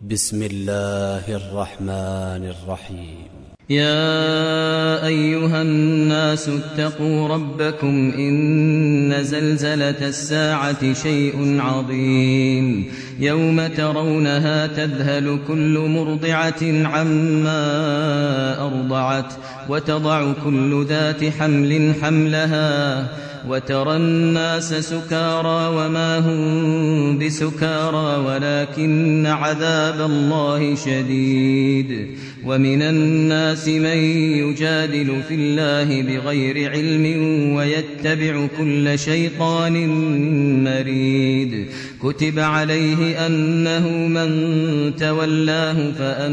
بسم الله الرحمن الرحيم. يا أيها الناس اتقوا ربكم إن زلزلة الساعة شيء عظيم يوم ترونها تذهل كل مرضعة عما أرضعت وتضع كل ذات حمل حملها وترى الناس سكارى وما هم بسكارى ولكن عذاب الله شديد. ومن الناس من يجادل في الله بغير علم ويتبع كل شيطان مريد. كتب عليه أنه من تولاه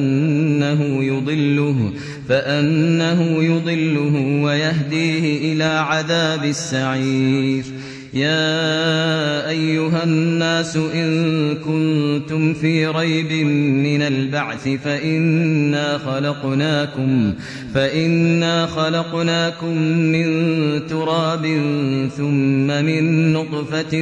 فأنه يضله ويهديه إلى عذاب السعير. يا أيها الناس إن كنتم في ريب من البعث فإنا خلقناكم من تراب ثم من نطفة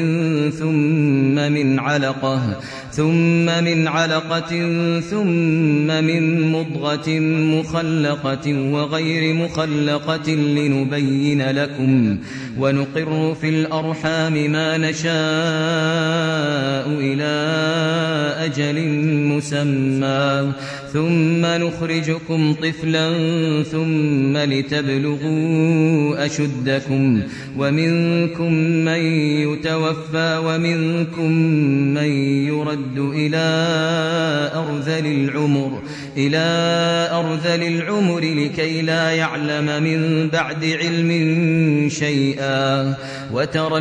ثم من علقة ثم من مضغة مخلقة وغير مخلقة لنبين لكم ونقر في الأرحام ما نشاء إلى أجل مسمى ثم نخرجكم طفلا ثم لتبلغوا أشدكم ومنكم من يتوفى ومنكم من يرد إلى أرذل العمر لكي لا يعلم من بعد علم شيئا. وترى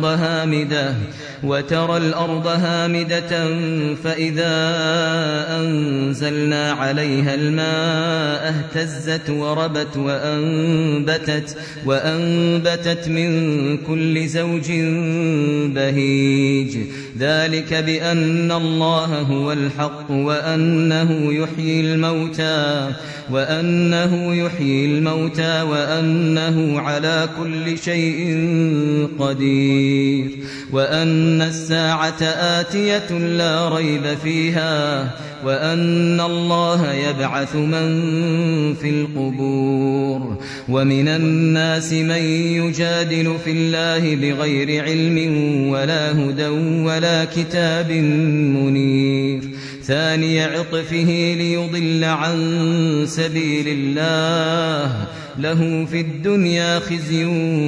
الأرض هامدة فإذا أنزلنا عليها الماء اهتزت وربت وأنبتت من كل زوج بهيج. ذلك بأن الله هو الحق وأنه يحيي الموتى وأنه على كل شيء قدير وأن الساعة آتية لا ريب فيها وأن الله يبعث من في القبور. ومن الناس من يجادل في الله بغير علم ولا هدى ولا كتاب منير. ثاني عطفه ليضل عن سبيل الله له في الدنيا خزي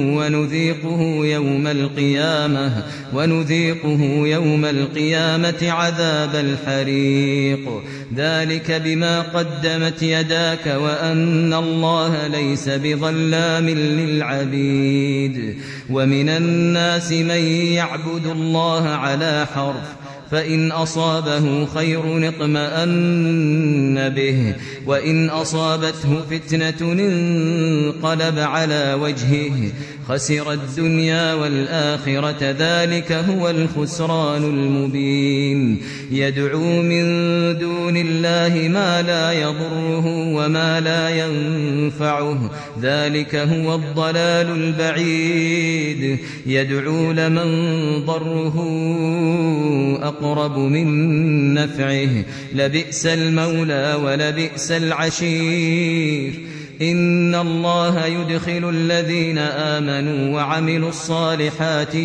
ونذيقه يوم القيامة عذاب الحريق. ذلك بما قدمت يداك وأن الله ليس بظلام للعبيد. ومن الناس من يعبد الله على حرف فإن أصابه خير اطمأن به وإن أصابته فتنة انقلب على وجهه خسر الدنيا والآخرة. ذلك هو الخسران المبين. يدعو من دون الله ما لا يضره وما لا ينفعه ذلك هو الضلال البعيد. يدعو لمن ضره أقرب من نفعه لبئس المولى ولبئس العشير. إن الله يدخل الذين آمنوا وعملوا الصالحات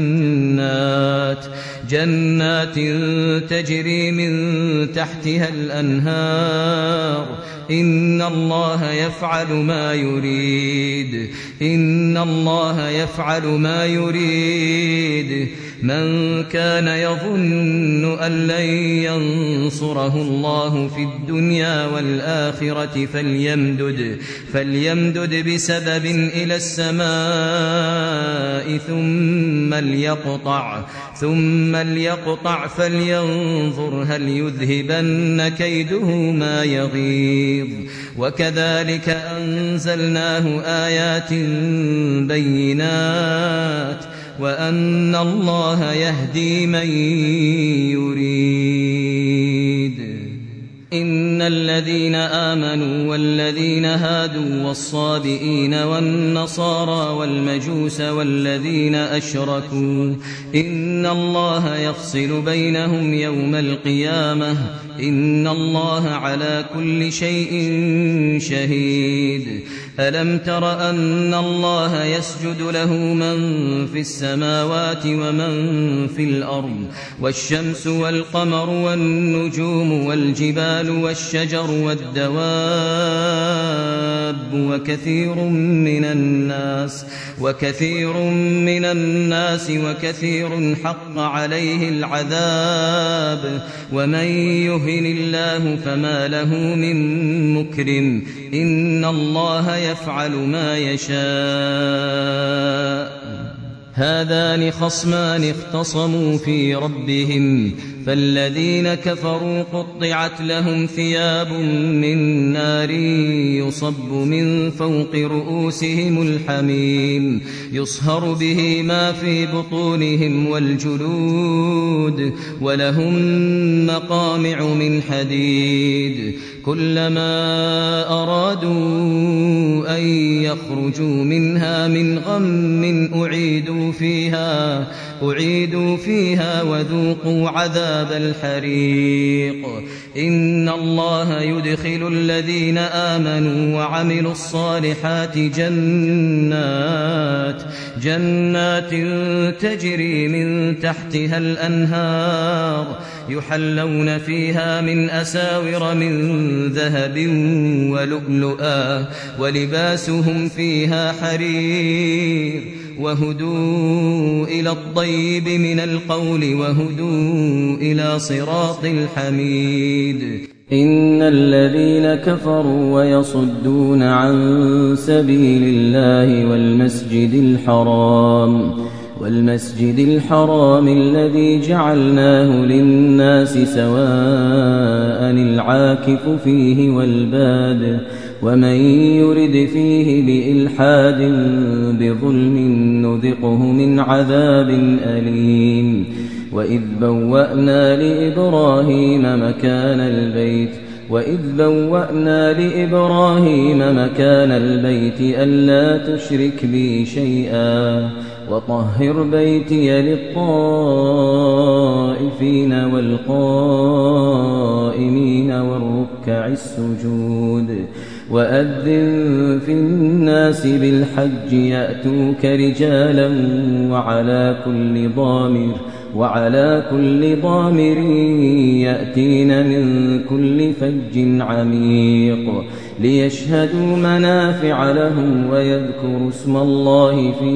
جنات تجري من تحتها الأنهار. إن الله يفعل ما يريد. من كان يظن أن لن ينصره الله في الدنيا والآخرة فليمدد بسبب إلى السماء ثم ليقطع فلينظر هل يذهبن كيده ما يغيظ. وكذلك أنزلناه آيات بينات وأن الله يهدي من يريد. إن الذين آمنوا والذين هادوا هادوا والصابئين والنصارى والمجوس والذين أشركوا إن الله يفصل بينهم يوم القيامة إن الله على كل شيء شهيد ألم تر أن الله يسجد له من في السماوات ومن في الأرض والشمس والقمر والنجوم والجبال والشجر والدواب وكثير من الناس وكثير حق عليه العذاب ومن يهن الله فما له من مكرم إن الله يفعل ما يشاء هذان خصمان اختصموا في ربهم فالذين كفروا قطعت لهم ثياب من نار يصب من فوق رؤوسهم الحميم يصهر به ما في بطونهم والجلود ولهم مقامع من حديد كلما أرادوا أن يخرجوا منها من غم أعيدوا فيها وذوقوا عذاب الحريق إن الله يدخل الذين آمنوا وعملوا الصالحات جنات تجري من تحتها الأنهار يحلون فيها من أساور من ذهب ولؤلؤا ولباسهم فيها حرير وهدوا إلى الطيب من القول وهدوا إلى صراط الحميد إن الذين كفروا ويصدون عن سبيل الله والمسجد الحرام الذي جعلناه للناس سواء العاكف فيه والباد ومن يرد فيه بإلحاد بظلم نذقه من عذاب أليم وإذ بوأنا لإبراهيم مكان البيت ألا تشرك بي شيئا وطهر بيتي للطائفين والقائمين والركع السجود وأذن في الناس بالحج يأتوك رجالا وعلى كل ضامر يأتين من كل فج عميق ليشهدوا منافع لهم ويذكروا اسم الله في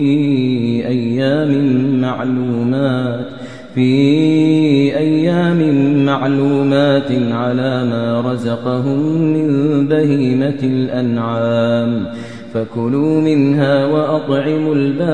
أيام معلومات على ما رزقهم من بهيمة الأنعام فكلوا منها وأطعموا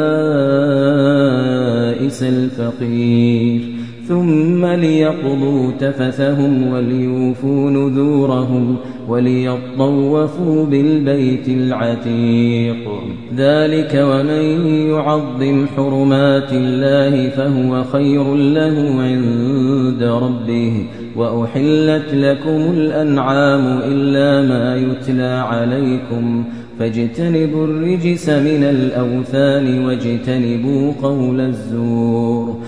البائس الفقير ثم ليقضوا تفثهم وليوفوا نذورهم وليطوفوا بالبيت العتيق ذلك ومن يعظم حرمات الله فهو خير له عند ربه وأحلت لكم الأنعام إلا ما يتلى عليكم فاجتنبوا الرجس من الأوثان واجتنبوا قول الزور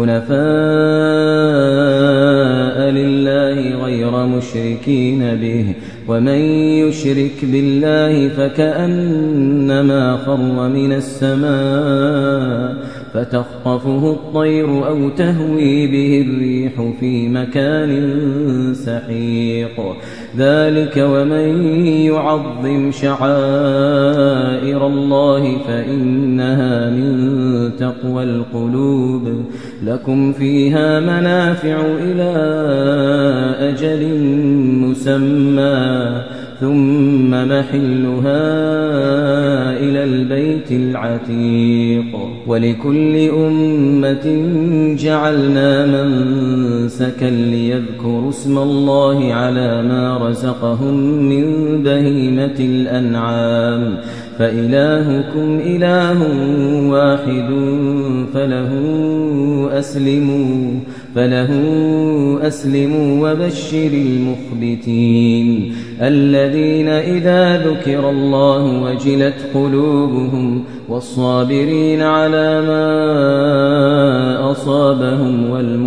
حنفاء لله غير مشركين به ومن يشرك بالله فكأنما خر من السماء فتخطفه الطير أو تهوي به الريح في مكان سحيق ذلك ومن يعظم شعائر الله فإنها من تقوى القلوب لكم فيها منافع إلى أجل مسمى ثم محلها إلى البيت العتيق ولكل أمة جعلنا منسكا ليذكروا اسم الله على ما رزقهم من بهيمة الأنعام فإلهكم إله واحد فله أسلموا وبشر المخبتين الذين إذا ذكر الله وجلت قلوبهم والصابرين على ما أصابهم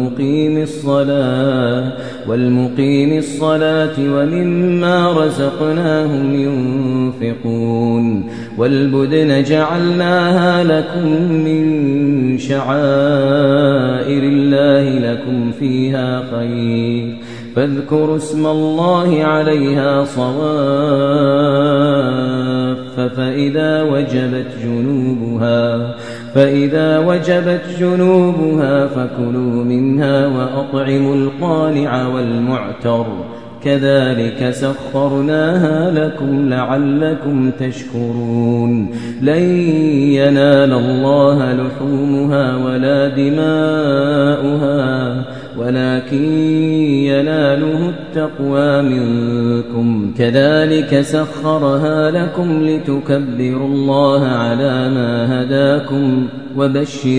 والمقيم الصلاة ومما رزقناهم ينفقون والبدن جعلناها لكم من شعائر الله لكم فيها خير فاذكروا اسم الله عليها صواف فإذا وجبت جنوبها فكلوا منها وأطعموا القانع والمعتر كذلك سخرناها لكم لعلكم تشكرون لن ينال الله لحومها ولا دماؤها ولكن يناله التقوى منكم كذلك سخرها لكم لتكبروا الله على ما هداكم وبشر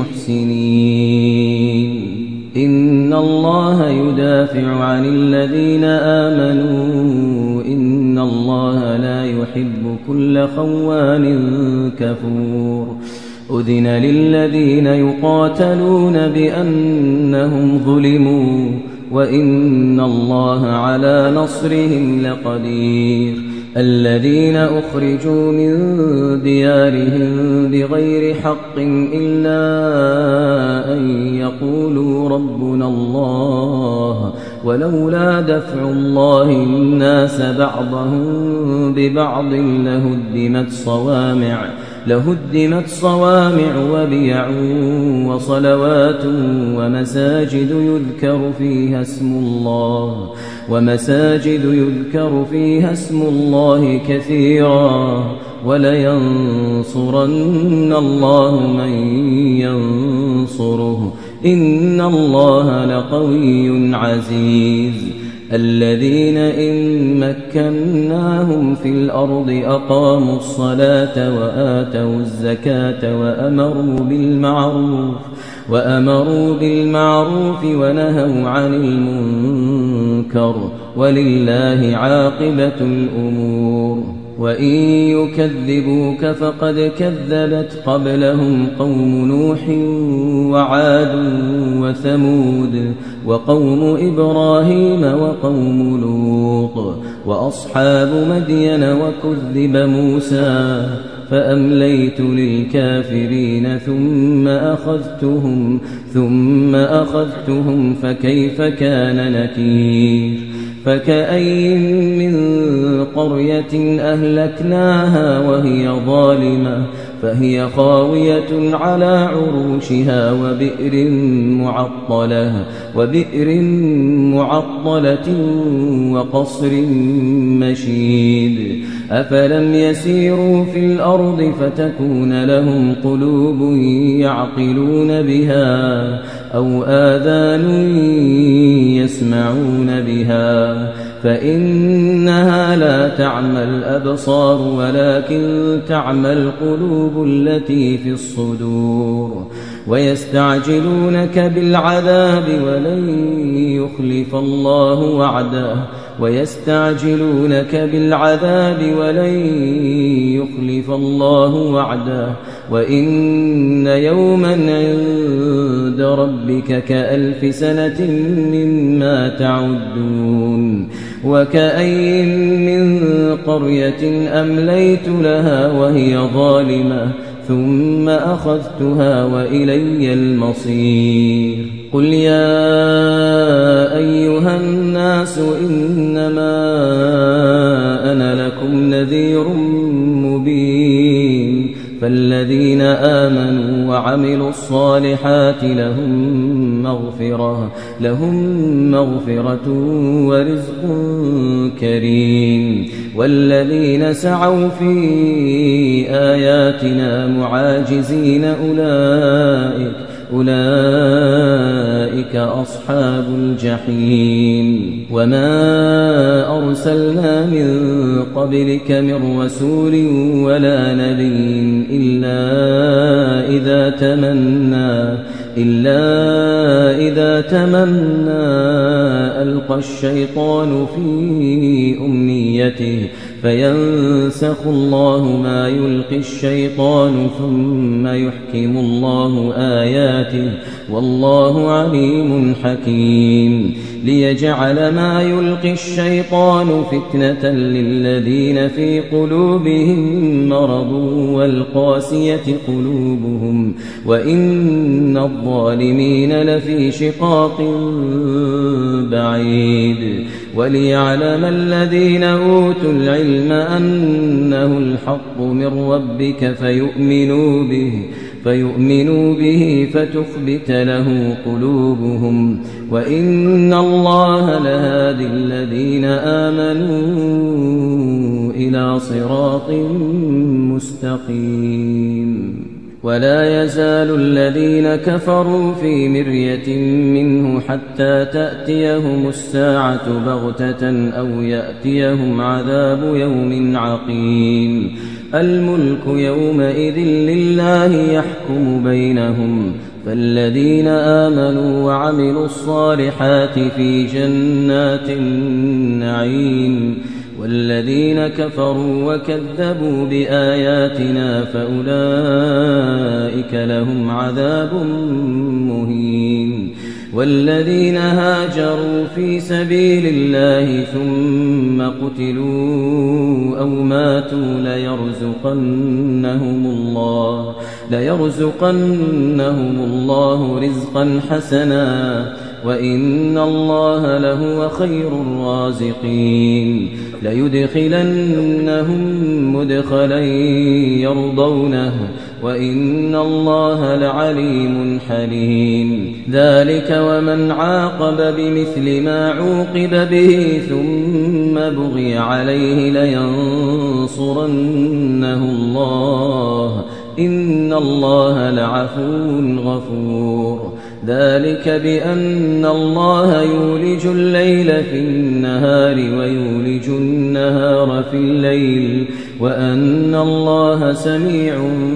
المحسنين إن الله يدافع عن الذين آمنوا إن الله لا يحب كل خوان كفور أذن للذين يقاتلون بأنهم ظلموا وإن الله على نصرهم لقدير الذين أخرجوا من ديارهم بغير حق إلا أن يقولوا ربنا الله ولولا دفع الله الناس بعضهم ببعض لهدمت صوامع وبيع وصلوات ومساجد يذكر فيها اسم الله كثيرا ولينصرن الله من ينصره إن الله لقوي عزيز الذين إن مكناهم في الأرض أقاموا الصلاة وآتوا الزكاة وأمروا بالمعروف ونهوا عن المنكر ولله عاقبة الأمور وإن يكذبوك فقد كذبت قبلهم قوم نوح وعاد وثمود وقوم إبراهيم وقوم لوط وأصحاب مدين وكذب موسى فأمليت للكافرين ثم أخذتهم فكيف كان نكير فكأي من قرية أهلكناها وهي ظالمة فهي خاوية على عروشها وبئر معطلة وقصر مشيد أفلم يسيروا في الأرض فتكون لهم قلوب يعقلون بها أو آذان يسمعون بها فإنها لا تعمى الأبصار ولكن تعمى القلوب التي في الصدور ويستعجلونك بالعذاب ولن يخلف الله وعده وإن يوما عند ربك كألف سنة مما تعدون وكأي من قرية أمليت لها وهي ظالمة ثم أخذتها وإلي المصير قل يا أيها الناس إنما أنا لكم نذير مبين فالذين آمنوا وعملوا الصالحات لهم مغفرة ورزق كريم والذين سعوا في آياتنا معاجزين أولئك أصحاب الجحيم وما أرسلنا من قبلك من رسول إلا إذا تمنى ألقى الشيطان في أمنيته فينسخ الله ما يلقي الشيطان ثم يحكم الله آياته والله عليم حكيم ليجعل ما يلقي الشيطان فتنة للذين في قلوبهم مرض والقاسية قلوبهم وإن الظالمين لفي شقاق بعيد وليعلم الذين أوتوا العلم أنه الحق من ربك فيؤمنوا به فتخبت له قلوبهم وإن الله لهادي الذين آمنوا إلى صراط مستقيم ولا يزال الذين كفروا في مرية منه حتى تأتيهم الساعة بغتة أو يأتيهم عذاب يوم عقيم الملك يومئذ لله يحكم بينهم فالذين آمنوا وعملوا الصالحات في جنات النعيم والذين كفروا وكذبوا بآياتنا فأولئك لهم عذاب مهين والذين هاجروا في سبيل الله ثم قتلوا أو ماتوا ليرزقنهم الله رزقا حسنا وإن الله لهو خير الرازقين ليدخلنهم مدخلا يرضونه وإن الله لعليم حليم ذلك ومن عاقب بمثل ما عوقب به ثم بغي عليه لينصرنه الله إن الله لعفو غفور ذلك بأن الله يولج الليل في النهار ويولج النهار في الليل وأن الله سميع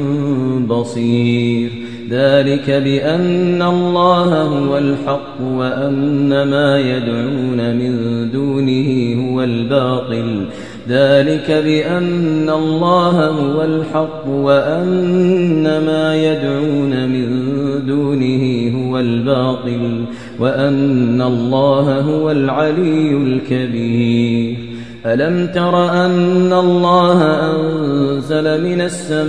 بصير ذلك بأن الله هو الحق وأن ما يدعون من دونه هو الباطل ذلك بأن الله هو الحق وأن ما يدعون من دونه هو الباطل وأن الله هو العلي الكبير ألم تر أن الله أنزل من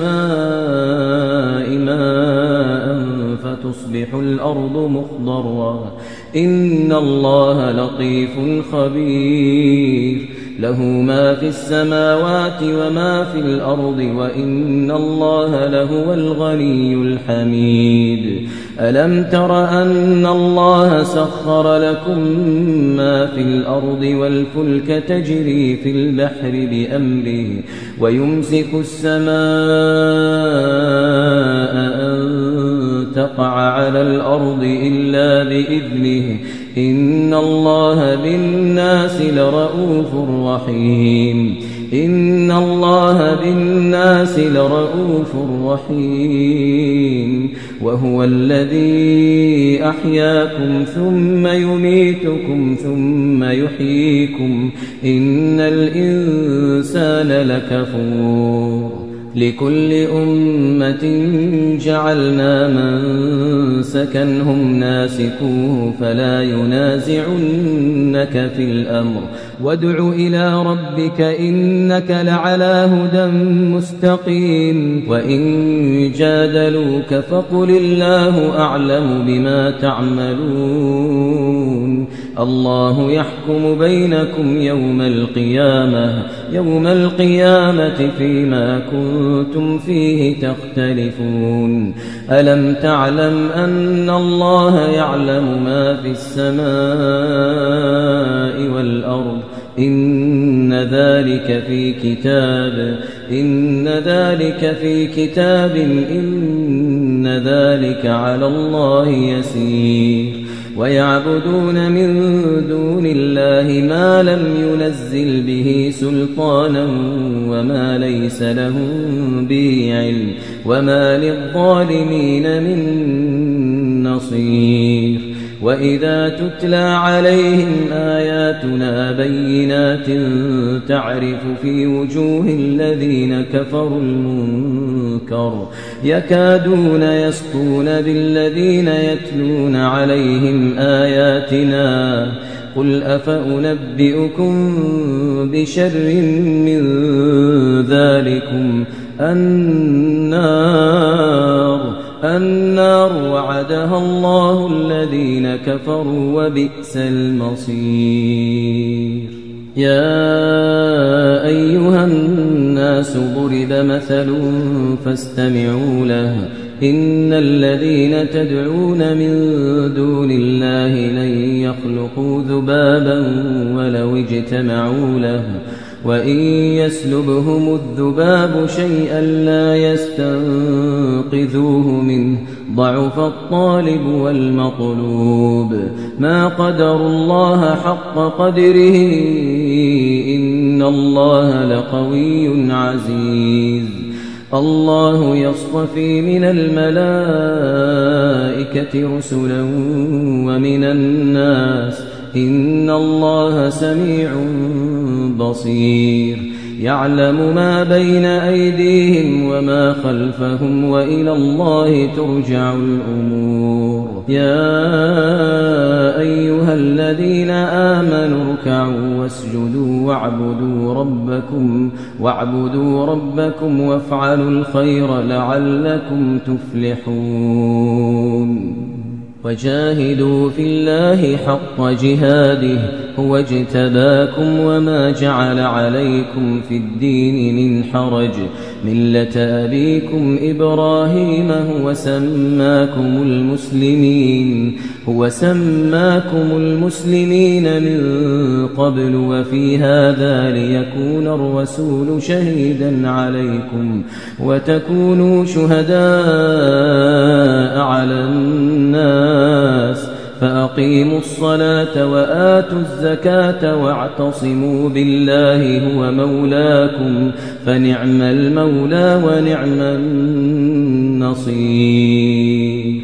السماء ماء فتصبح الأرض مخضرا إن الله لطيف خبير له ما في السماوات وما في الأرض وإن الله لهو الغني الحميد ألم تر أن الله سخر لكم ما في الأرض والفلك تجري في البحر بأمره ويمسك السماء أن تقع على الأرض إلا بإذنه إن الله بالناس لرؤوف رحيم إن الله بالناس لرؤوف رحيم وهو الذي أحياكم ثم يميتكم ثم يحييكم إن الإنسان لكفور لكل أمة جعلنا منسكا هم ناسكوه فلا ينازعنك في الأمر وادع إلى ربك إنك لعلى هدى مستقيم وإن جادلوك فقل الله أعلم بما تعملون الله يحكم بينكم يوم القيامة فيما كنتم فيه تختلفون ألم تعلم أن الله يعلم ما في السماء والأرض إن ذلك في كتاب إن ذلك على الله يسير ويعبدون من دون الله ما لم ينزل به سلطانا وما ليس لهم به علم وما للظالمين من نصير وإذا تتلى عليهم آياتنا بينات تعرف في وجوه الذين كفروا المنكر يكادون يسطون بالذين يتلون عليهم آياتنا قل أفأنبئكم بشر من ذلكم النار وعدها الله الذين كفروا وبئس المصير يا أيها الناس ضرب مثل فاستمعوا له إن الذين تدعون من دون الله لن يخلقوا ذبابا ولو اجتمعوا له وإن يسلبهم الذباب شيئا لا يستنقذوه منه ضعف الطالب والمطلوب ما قدروا الله حق قدره إن الله لقوي عزيز الله يصطفي من الملائكة رسلا ومن الناس إن الله سميع بصير يعلم ما بين أيديهم وما خلفهم وإلى الله ترجع الأمور يا أيها الذين آمنوا اركعوا واسجدوا واعبدوا ربكم وافعلوا الخير لعلكم تفلحون وجاهدوا في الله حق جهاده هو اجتباكم وما جعل عليكم في الدين من حرج ملة أبيكم إبراهيم هو سماكم المسلمين من قبل وفي هذا ليكون الرسول شهيدا عليكم وتكونوا شهداء على الناس فأقيموا الصلاة وآتوا الزكاة واعتصموا بالله هو مولاكم فنعم المولى ونعم النصير